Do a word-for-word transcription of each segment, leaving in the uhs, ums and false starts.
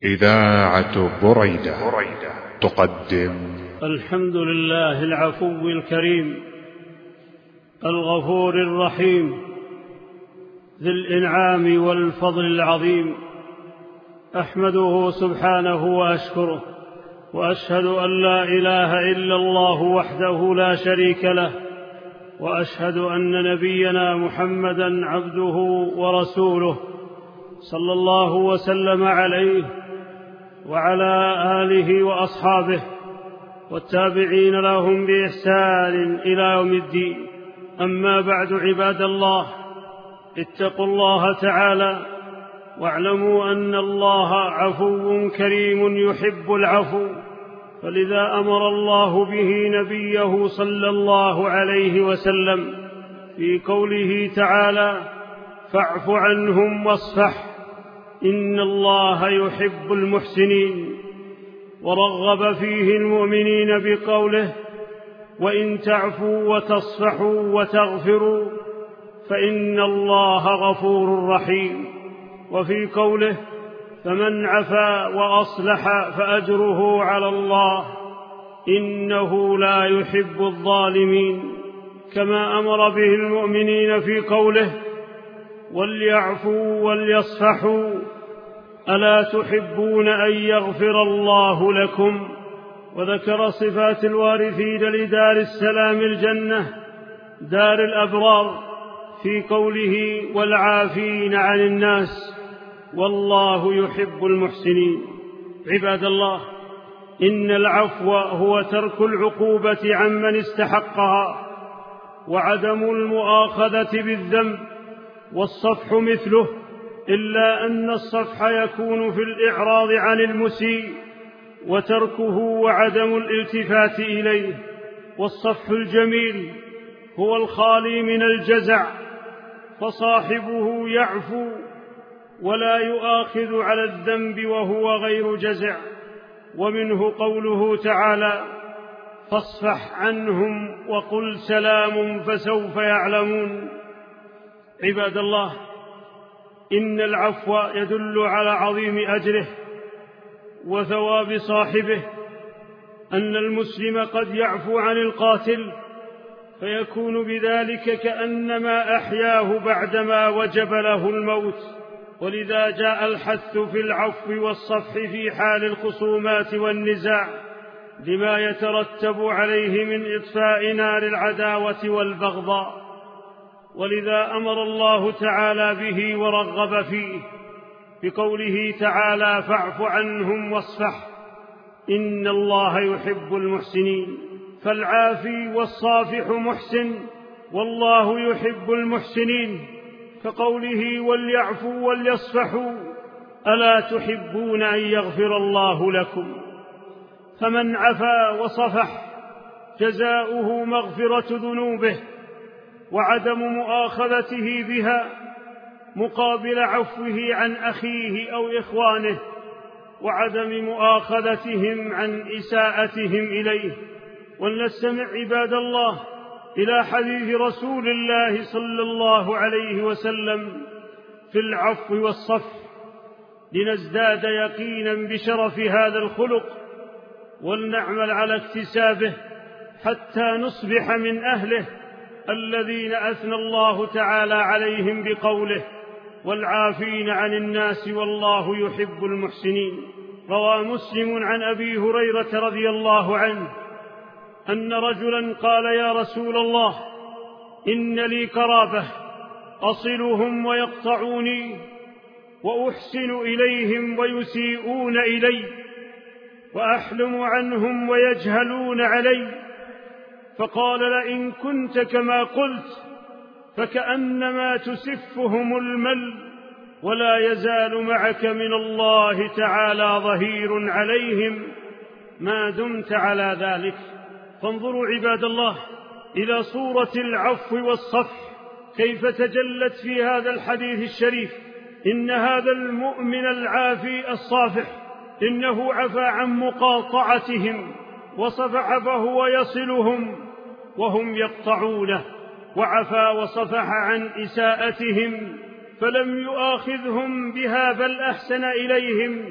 إذاعة بريدة تقدم الحمد لله العفو الكريم الغفور الرحيم ذي الإنعام والفضل العظيم، أحمده سبحانه وأشكره، وأشهد أن لا إله إلا الله وحده لا شريك له، وأشهد أن نبينا محمدًا عبده ورسوله صلى الله وسلم عليه وعلى آله وأصحابه والتابعين لهم بإحسان إلى يوم الدين. أما بعد، عباد الله، اتقوا الله تعالى واعلموا أن الله عفو كريم يحب العفو، فلذا أمر الله به نبيه صلى الله عليه وسلم في قوله تعالى: فاعف عنهم واصفح إن الله يحب المحسنين. ورغب فيه المؤمنين بقوله: وإن تعفوا وتصفحوا وتغفروا فإن الله غفور رحيم. وفي قوله: فمن عفا وأصلح فأجره على الله إنه لا يحب الظالمين. كما أمر به المؤمنين في قوله: وليعفوا وليصفحوا ألا تحبون أن يغفر الله لكم. وذكر صفات الوارثين لدار السلام الجنة دار الأبرار في قوله: والعافين عن الناس والله يحب المحسنين. عباد الله، إن العفو هو ترك العقوبة عمن استحقها وعدم المؤاخذة بالذنب، والصفح مثله، إلا أن الصفح يكون في الإعراض عن المسيء وتركه وعدم الالتفات إليه. والصفح الجميل هو الخالي من الجزع، فصاحبه يعفو ولا يؤاخذ على الذنب وهو غير جزع. ومنه قوله تعالى: فاصفح عنهم وقل سلام فسوف يعلمون. عباد الله، إن العفو يدل على عظيم أجره وثواب صاحبه، أن المسلم قد يعفو عن القاتل فيكون بذلك كأنما أحياه بعدما وجب له الموت. ولذا جاء الحث في العفو والصفح في حال الخصومات والنزاع لما يترتب عليه من إطفاء نار العداوة والبغضاء. ولذا أمر الله تعالى به ورغب فيه بقوله تعالى: فاعف عنهم واصفح إن الله يحب المحسنين. فالعافي والصافح محسن والله يحب المحسنين، كقوله: وليعفوا وليصفحوا ألا تحبون أن يغفر الله لكم. فمن عفا وصفح جزاؤه مغفرة ذنوبه وعدم مؤاخذته بها مقابل عفوه عن أخيه أو إخوانه وعدم مؤاخذتهم عن إساءتهم إليه. ولنستمع عباد الله إلى حديث رسول الله صلى الله عليه وسلم في العفو والصفح لنزداد يقينا بشرف هذا الخلق، ولنعمل على اكتسابه حتى نصبح من أهله الذين أثنى الله تعالى عليهم بقوله: والعافين عن الناس والله يحب المحسنين. روى مسلم عن أبي هريرة رضي الله عنه أن رجلا قال: يا رسول الله، إن لي قرابة أصلهم ويقطعوني وأحسن إليهم ويسيئون إلي وأحلم عنهم ويجهلون علي. فقال: لئن كنت كما قلت فكأنما تسفهم المل، ولا يزال معك من الله تعالى ظهير عليهم ما دمت على ذلك. فانظروا عباد الله إلى صورة العفو والصفح كيف تجلت في هذا الحديث الشريف. إن هذا المؤمن العافي الصافح إنه عفا عن مقاطعتهم وصفح فهو يصلهم وهم يقطعونه، وعفا وصفح عن إساءتهم فلم يؤاخذهم بها بل أحسن إليهم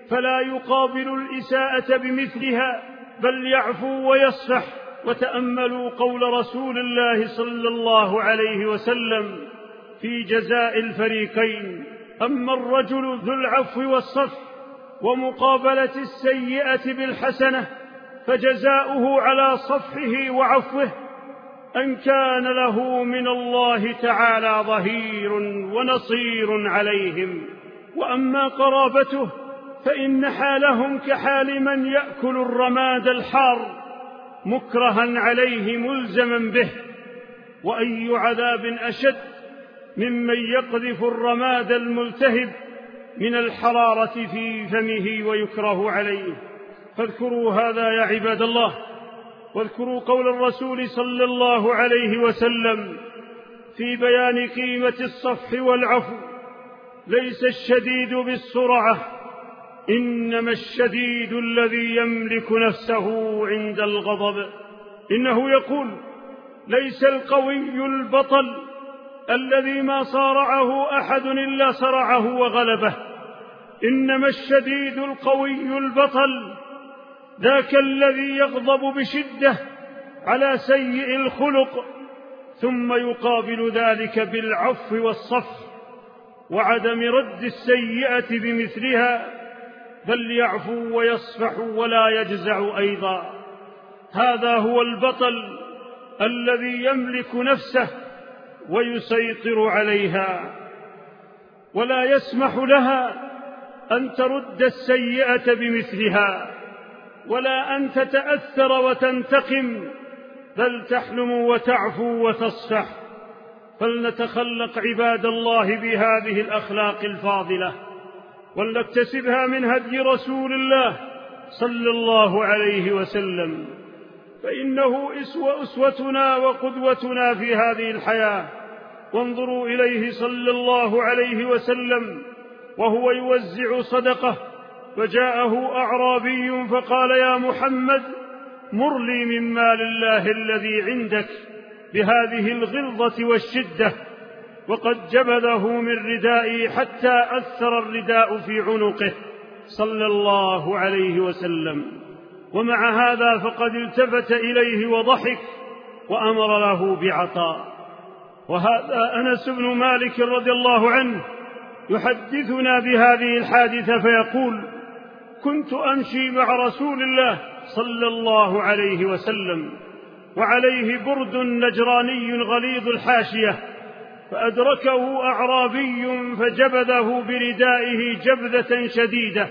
فلا يقابل الإساءة بمثلها بل يعفو ويصفح. وتأملوا قول رسول الله صلى الله عليه وسلم في جزاء الفريقين: أما الرجل ذو العفو والصفح ومقابلة السيئة بالحسنة فجزاؤه على صفحه وعفوه أن كان له من الله تعالى ظهير ونصير عليهم. وأما قرابته فإن حالهم كحال من يأكل الرماد الحار مكرها عليه ملزما به. وأي عذاب أشد ممن يقذف الرماد الملتهب من الحرارة في فمه ويكره عليه. فاذكروا هذا يا عباد الله، واذكروا قول الرسول صلى الله عليه وسلم في بيان قيمة الصفح والعفو: ليس الشديد بالسرعة، إنما الشديد الذي يملك نفسه عند الغضب. إنه يقول: ليس القوي البطل الذي ما صارعه أحد إلا صرعه وغلبه، إنما الشديد القوي البطل ذاك الذي يغضب بشدة على سيء الخلق ثم يقابل ذلك بالعفو والصفح وعدم رد السيئة بمثلها، بل يعفو ويصفح ولا يجزع أيضا. هذا هو البطل الذي يملك نفسه ويسيطر عليها، ولا يسمح لها أن ترد السيئة بمثلها ولا أن تتأثر وتنتقم، بل تحلم وتعفو وتصفح. فلنتخلق عباد الله بهذه الأخلاق الفاضلة ولنكتسبها من هدي رسول الله صلى الله عليه وسلم، فإنه أسوتنا وقدوتنا في هذه الحياة. وانظروا إليه صلى الله عليه وسلم وهو يوزع صدقه، فجاءه أعرابي فقال: يا محمد، مر لي من مال الله الذي عندك بهذه الغلظة والشدة. وقد جبذه من ردائه حتى أثر الرداء في عنقه صلى الله عليه وسلم. ومع هذا فقد التفت إليه وضحك وأمر له بعطاء. وهذا أنس بن مالك رضي الله عنه يحدثنا بهذه الحادثة فيقول: كنت أمشي مع رسول الله صلى الله عليه وسلم وعليه برد نجراني غليظ الحاشية، فأدركه أعرابي فجبذه بردائه جبذة شديدة،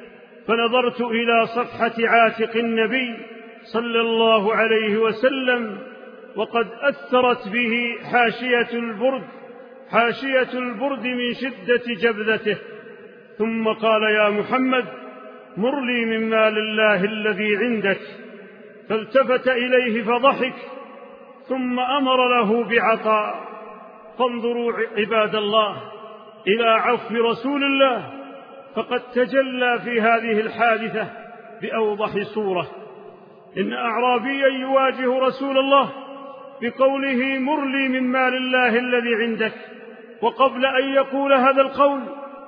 فنظرت إلى صفحة عاتق النبي صلى الله عليه وسلم وقد أثرت به حاشية البرد حاشية البرد من شدة جبذته، ثم قال: يا محمد، مر لي من مال الله الذي عندك. فالتفت إليه فضحك ثم أمر له بعطاء. فانظروا عباد الله إلى عفو رسول الله، فقد تجلى في هذه الحادثة بأوضح صورة. إن أعرابيا يواجه رسول الله بقوله: مر لي من مال الله الذي عندك، وقبل أن يقول هذا القول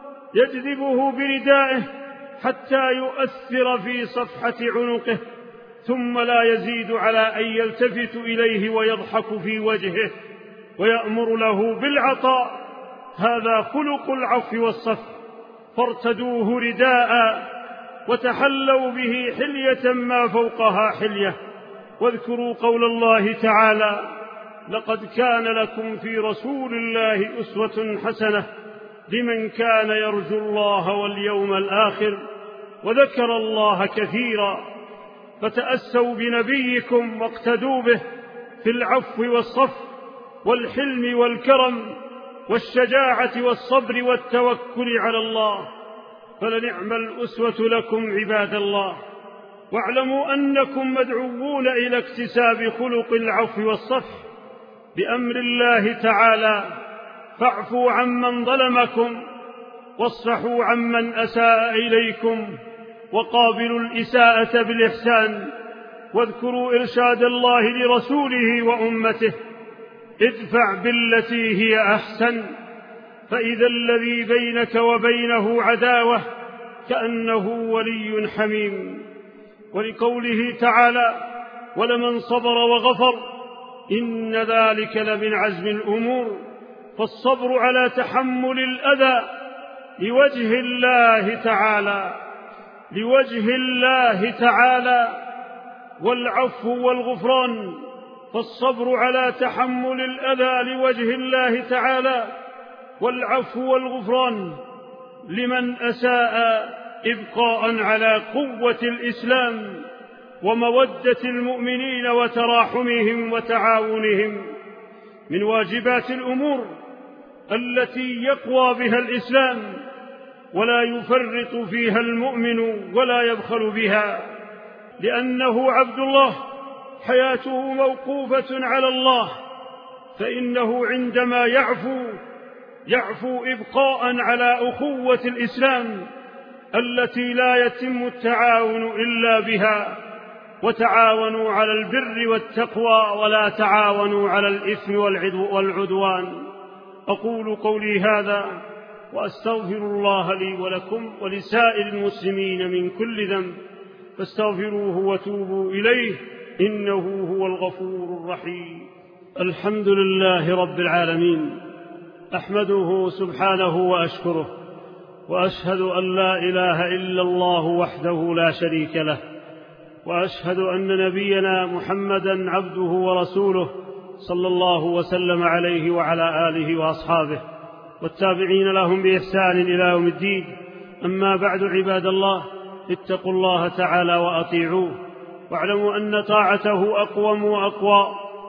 يجذبه بردائه حتى يؤثر في صفحة عنقه، ثم لا يزيد على أن يلتفت إليه ويضحك في وجهه ويأمر له بالعطاء. هذا خلق العفو والصفح. فارتدوه رداء وتحلوا به حلية ما فوقها حلية. واذكروا قول الله تعالى: لقد كان لكم في رسول الله أسوة حسنة لمن كان يرجو الله واليوم الآخر وذكر الله كثيرا. فتأسوا بنبيكم واقتدوا به في العفو والصفح والحلم والكرم والشجاعة والصبر والتوكل على الله، فلنعم الأسوة لكم عباد الله. واعلموا أنكم مدعوون إلى اكتساب خلق العفو والصفح بأمر الله تعالى. فاعفوا عمن ظلمكم واصفحوا عمن أساء إليكم وقابلوا الإساءة بالإحسان. واذكروا إرشاد الله لرسوله وأمته: ادفع بالتي هي أحسن، فإذا الذي بينك وبينه عداوة كأنه ولي حميم. ولقوله تعالى: ولمن صبر وغفر إن ذلك لمن عزم الأمور. فالصبر على تحمل الأذى لوجه الله تعالى لوجه الله تعالى والعفو والغفران. فالصبر على تحمل الأذى لوجه الله تعالى والعفو والغفران لمن أساء إبقاء على قوة الإسلام ومودة المؤمنين وتراحمهم وتعاونهم. من واجبات الأمور التي يقوى بها الإسلام ولا يفرط فيها المؤمن ولا يبخل بها، لأنه عبد الله حياته موقوفة على الله، فإنه عندما يعفو يعفو إبقاء على أخوة الإسلام التي لا يتم التعاون إلا بها. وتعاونوا على البر والتقوى ولا تعاونوا على الإثم والعدوان. أقول قولي هذا وأستغفر الله لي ولكم ولسائر المسلمين من كل ذنب، فاستغفروه وتوبوا إليه إنه هو الغفور الرحيم. الحمد لله رب العالمين، أحمده سبحانه وأشكره، وأشهد أن لا إله إلا الله وحده لا شريك له، وأشهد أن نبينا محمدا عبده ورسوله صلى الله وسلم عليه وعلى آله وأصحابه والتابعين لهم بإحسان إلى يوم الدين. أما بعد، عباد الله، اتقوا الله تعالى وأطيعوه، واعلموا أن طاعته أقوم وأقوى،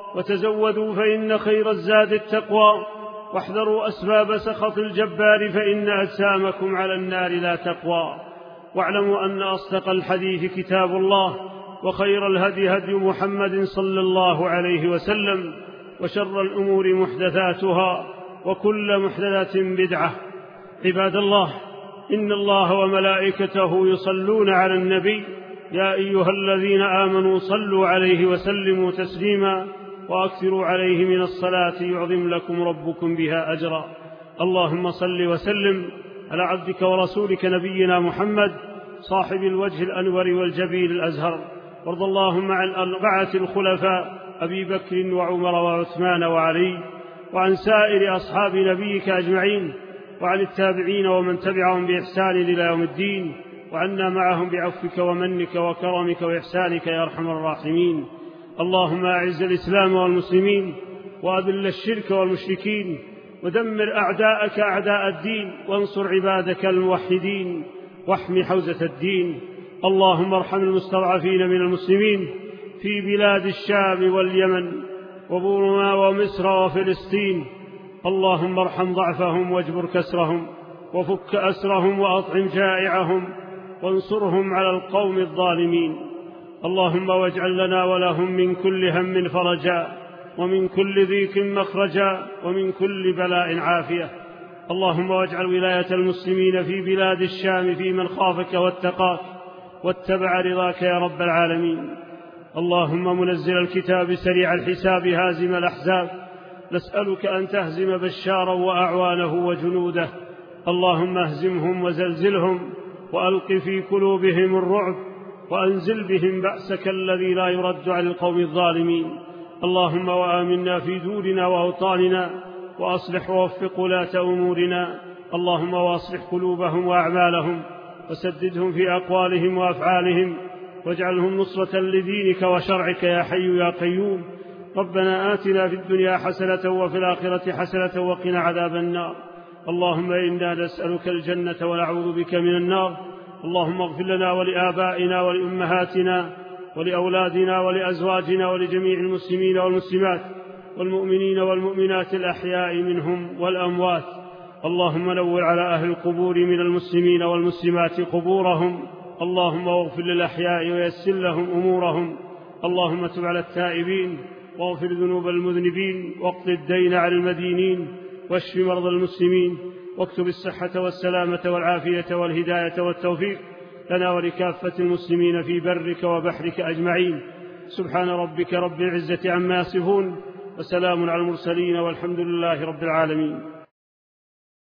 وتزودوا فإن خير الزاد التقوى، واحذروا أسباب سخط الجبار فإن أجسامكم على النار لا تقوى. واعلموا أن أصدق الحديث كتاب الله، وخير الهدي هدي محمد صلى الله عليه وسلم، وشر الأمور محدثاتها، وكل محدثة بدعة. عباد الله، إن الله وملائكته يصلون على النبي، يا أيها الذين آمنوا صلوا عليه وسلموا تسليما، وأكثروا عليه من الصلاة يعظم لكم ربكم بها أجرا. اللهم صل وسلم على عبدك ورسولك نبينا محمد صاحب الوجه الأنور والجبين الأزهر، وارض اللهم عن الأربعة الخلفاء أبي بكر وعمر وعثمان وعلي، وعن سائر أصحاب نبيك أجمعين، وعن التابعين ومن تبعهم بإحسان إلى يوم الدين، وعنا معهم بعفوك ومنك وكرمك وإحسانك يا أرحم الراحمين. اللهم أعز الإسلام والمسلمين، وأذل الشرك والمشركين، ودمر أعداءك أعداء الدين، وانصر عبادك الموحدين، واحم حوزة الدين. اللهم ارحم المستضعفين من المسلمين في بلاد الشام واليمن وبورما ومصر وفلسطين. اللهم ارحم ضعفهم واجبر كسرهم، وفك أسرهم وأطعم جائعهم، وانصرهم على القوم الظالمين. اللهم واجعل لنا ولهم من كل هم فرجا، ومن كل ضيق مخرجا، ومن كل بلاء عافية. اللهم واجعل ولاية المسلمين في بلاد الشام في من خافك واتقاك واتبع رضاك يا رب العالمين. اللهم منزل الكتاب سريع الحساب هازم الأحزاب، نسألك أن تهزم بشارا وأعوانه وجنوده. اللهم اهزمهم وزلزلهم، وألق في قلوبهم الرعب، وأنزل بهم بأسك الذي لا يرد عن القوم الظالمين. اللهم وآمنا في دورنا وأوطاننا، وأصلح ووفق ولاة أمورنا. اللهم واصلح قلوبهم وأعمالهم، وسددهم في أقوالهم وأفعالهم، واجعلهم نصرة لدينك وشرعك يا حي يا قيوم. ربنا آتنا في الدنيا حسنة وفي الآخرة حسنة وقنا عذاب النار. اللهم إنا نسألك الجنة ونعوذ بك من النار. اللهم اغفر لنا ولآبائنا ولأمهاتنا ولأولادنا ولأزواجنا ولجميع المسلمين والمسلمات والمؤمنين والمؤمنات الأحياء منهم والأموات. اللهم نور على أهل القبور من المسلمين والمسلمات قبورهم. اللهم اغفر للأحياء ويسر لهم أمورهم. اللهم تب على التائبين، واغفر ذنوب المذنبين، واقض الدين عن المدينين، واشف مرضى المسلمين، واكتب الصحة والسلامة والعافية والهداية والتوفيق لنا ولكافة المسلمين في برك وبحرك أجمعين. سبحان ربك رب العزة عما يصفون، وسلام على المرسلين، والحمد لله رب العالمين.